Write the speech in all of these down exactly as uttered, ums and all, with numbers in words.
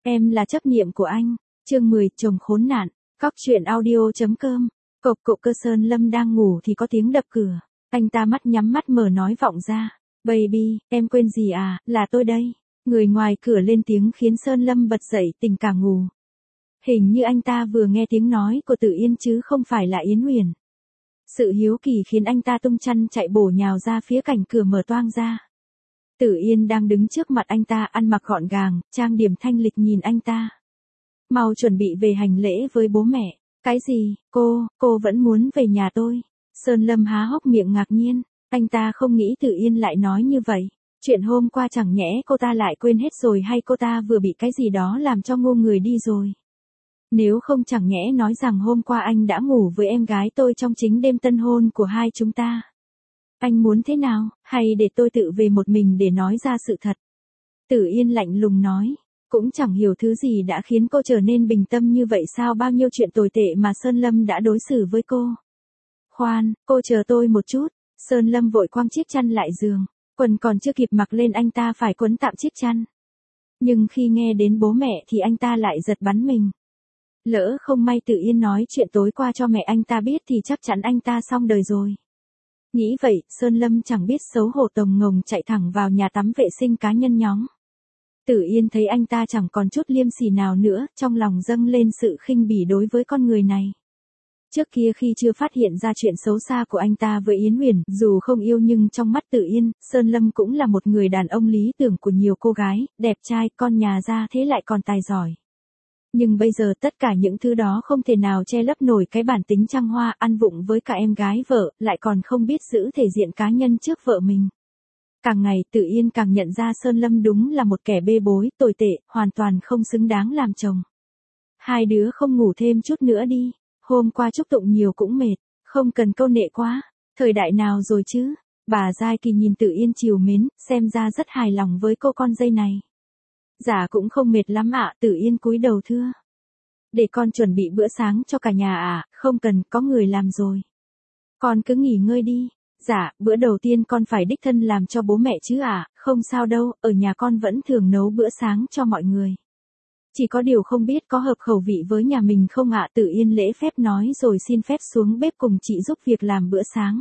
Em là chấp niệm của anh. Chương mười, chồng khốn nạn. Cóc truyện audio chấm com. Cộc cộc Cơ Sơn Lâm đang ngủ thì có tiếng đập cửa. Anh ta mắt nhắm mắt mở nói vọng ra. Baby, em quên gì à, là tôi đây. Người ngoài cửa lên tiếng khiến Sơn Lâm bật dậy tỉnh cả ngủ. Hình như anh ta vừa nghe tiếng nói của Tử Yên chứ không phải là Yến Huyền. Sự hiếu kỳ khiến anh ta tung chăn chạy bổ nhào ra phía cạnh cửa mở toang ra. Tử Yên đang đứng trước mặt anh ta ăn mặc gọn gàng, trang điểm thanh lịch nhìn anh ta. Mau chuẩn bị về hành lễ với bố mẹ. Cái gì, cô, cô vẫn muốn về nhà tôi. Sơn Lâm há hốc miệng ngạc nhiên, anh ta không nghĩ Tử Yên lại nói như vậy. Chuyện hôm qua chẳng nhẽ cô ta lại quên hết rồi hay cô ta vừa bị cái gì đó làm cho ngu người đi rồi. Nếu không chẳng nhẽ nói rằng hôm qua anh đã ngủ với em gái tôi trong chính đêm tân hôn của hai chúng ta. Anh muốn thế nào, hay để tôi tự về một mình để nói ra sự thật? Tử Yên lạnh lùng nói, cũng chẳng hiểu thứ gì đã khiến cô trở nên bình tâm như vậy sao, bao nhiêu chuyện tồi tệ mà Sơn Lâm đã đối xử với cô. Khoan, cô chờ tôi một chút. Sơn Lâm vội quăng chiếc chăn lại giường, quần còn chưa kịp mặc lên anh ta phải quấn tạm chiếc chăn. Nhưng khi nghe đến bố mẹ thì anh ta lại giật bắn mình. Lỡ không may Tử Yên nói chuyện tối qua cho mẹ anh ta biết thì chắc chắn anh ta xong đời rồi. Nghĩ vậy, Sơn Lâm chẳng biết xấu hổ tồng ngồng chạy thẳng vào nhà tắm vệ sinh cá nhân nhóm. Tử Yên thấy anh ta chẳng còn chút liêm sỉ nào nữa, trong lòng dâng lên sự khinh bỉ đối với con người này. Trước kia khi chưa phát hiện ra chuyện xấu xa của anh ta với Yến Huyền, dù không yêu nhưng trong mắt Tử Yên, Sơn Lâm cũng là một người đàn ông lý tưởng của nhiều cô gái, đẹp trai, con nhà ra thế lại còn tài giỏi. Nhưng bây giờ tất cả những thứ đó không thể nào che lấp nổi cái bản tính trăng hoa ăn vụng với cả em gái vợ, lại còn không biết giữ thể diện cá nhân trước vợ mình. Càng ngày Tử Yên càng nhận ra Sơn Lâm đúng là một kẻ bê bối, tồi tệ, hoàn toàn không xứng đáng làm chồng. Hai đứa không ngủ thêm chút nữa đi, hôm qua chúc tụng nhiều cũng mệt, không cần câu nệ quá, thời đại nào rồi chứ. Bà Giai Kỳ nhìn Tử Yên trìu mến, xem ra rất hài lòng với cô con dây này. Dạ cũng không mệt lắm ạ, Tử Yên cúi đầu thưa. Để con chuẩn bị bữa sáng cho cả nhà ạ, không cần, có người làm rồi. Con cứ nghỉ ngơi đi. Dạ, bữa đầu tiên con phải đích thân làm cho bố mẹ chứ ạ, không sao đâu, ở nhà con vẫn thường nấu bữa sáng cho mọi người. Chỉ có điều không biết có hợp khẩu vị với nhà mình không ạ, Tử Yên lễ phép nói rồi xin phép xuống bếp cùng chị giúp việc làm bữa sáng.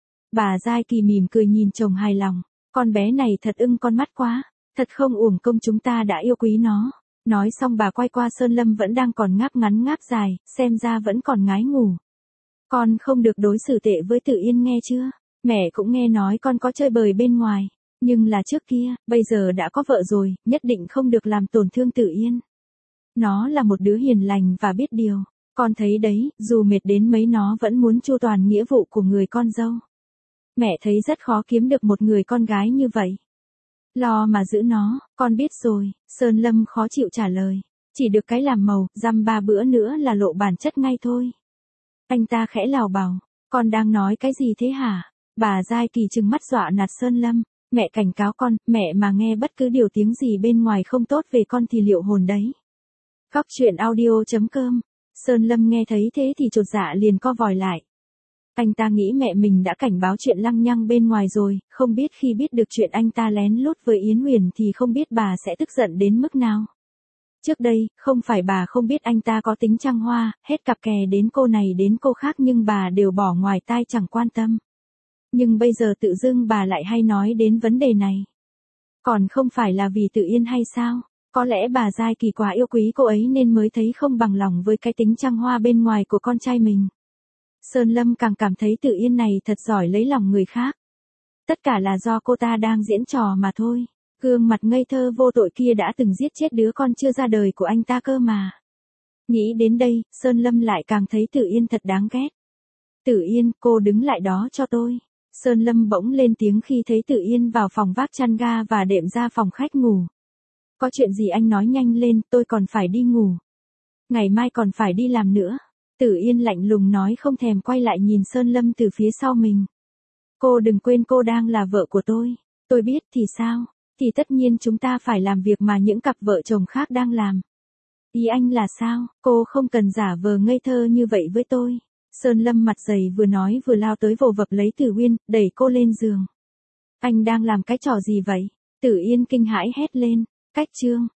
Bà Giai Kỳ mỉm cười nhìn chồng hài lòng, con bé này thật ưng con mắt quá, thật không uổng công chúng ta đã yêu quý nó. Nói xong bà quay qua Sơn Lâm vẫn đang còn ngáp ngắn ngáp dài, xem ra vẫn còn ngái ngủ. Con không được đối xử tệ với Tử Yên nghe chưa? Mẹ cũng nghe nói con có chơi bời bên ngoài, nhưng là trước kia, bây giờ đã có vợ rồi, nhất định không được làm tổn thương Tử Yên. Nó là một đứa hiền lành và biết điều, con thấy đấy, dù mệt đến mấy nó vẫn muốn chu toàn nghĩa vụ của người con dâu. Mẹ thấy rất khó kiếm được một người con gái như vậy. Lo mà giữ nó, con biết rồi, Sơn Lâm khó chịu trả lời, chỉ được cái làm màu, dăm ba bữa nữa là lộ bản chất ngay thôi. Anh ta khẽ lào bảo, con đang nói cái gì thế hả? Bà Giai Kỳ trừng mắt dọa nạt Sơn Lâm, mẹ cảnh cáo con, mẹ mà nghe bất cứ điều tiếng gì bên ngoài không tốt về con thì liệu hồn đấy. Cóc truyện audio chấm com. Sơn Lâm nghe thấy thế thì chột dạ liền co vòi lại. Anh ta nghĩ mẹ mình đã cảnh báo chuyện lăng nhăng bên ngoài rồi, không biết khi biết được chuyện anh ta lén lút với Yến Huyền thì không biết bà sẽ tức giận đến mức nào. Trước đây, không phải bà không biết anh ta có tính trăng hoa, hết cặp kè đến cô này đến cô khác nhưng bà đều bỏ ngoài tai chẳng quan tâm. Nhưng bây giờ tự dưng bà lại hay nói đến vấn đề này. Còn không phải là vì Tử Yên hay sao? Có lẽ bà Giai Kỳ quá yêu quý cô ấy nên mới thấy không bằng lòng với cái tính trăng hoa bên ngoài của con trai mình. Sơn Lâm càng cảm thấy Tử Yên này thật giỏi lấy lòng người khác. Tất cả là do cô ta đang diễn trò mà thôi. Gương mặt ngây thơ vô tội kia đã từng giết chết đứa con chưa ra đời của anh ta cơ mà. Nghĩ đến đây, Sơn Lâm lại càng thấy Tử Yên thật đáng ghét. Tử Yên, cô đứng lại đó cho tôi. Sơn Lâm bỗng lên tiếng khi thấy Tử Yên vào phòng vác chăn ga và đệm ra phòng khách ngủ. Có chuyện gì anh nói nhanh lên, tôi còn phải đi ngủ. Ngày mai còn phải đi làm nữa. Tử Yên lạnh lùng nói không thèm quay lại nhìn Sơn Lâm từ phía sau mình. Cô đừng quên cô đang là vợ của tôi. Tôi biết thì sao, thì tất nhiên chúng ta phải làm việc mà những cặp vợ chồng khác đang làm. Ý anh là sao, cô không cần giả vờ ngây thơ như vậy với tôi. Sơn Lâm mặt dày vừa nói vừa lao tới vồ vập lấy Tử Uyên, đẩy cô lên giường. Anh đang làm cái trò gì vậy? Tử Yên kinh hãi hét lên, cách chương.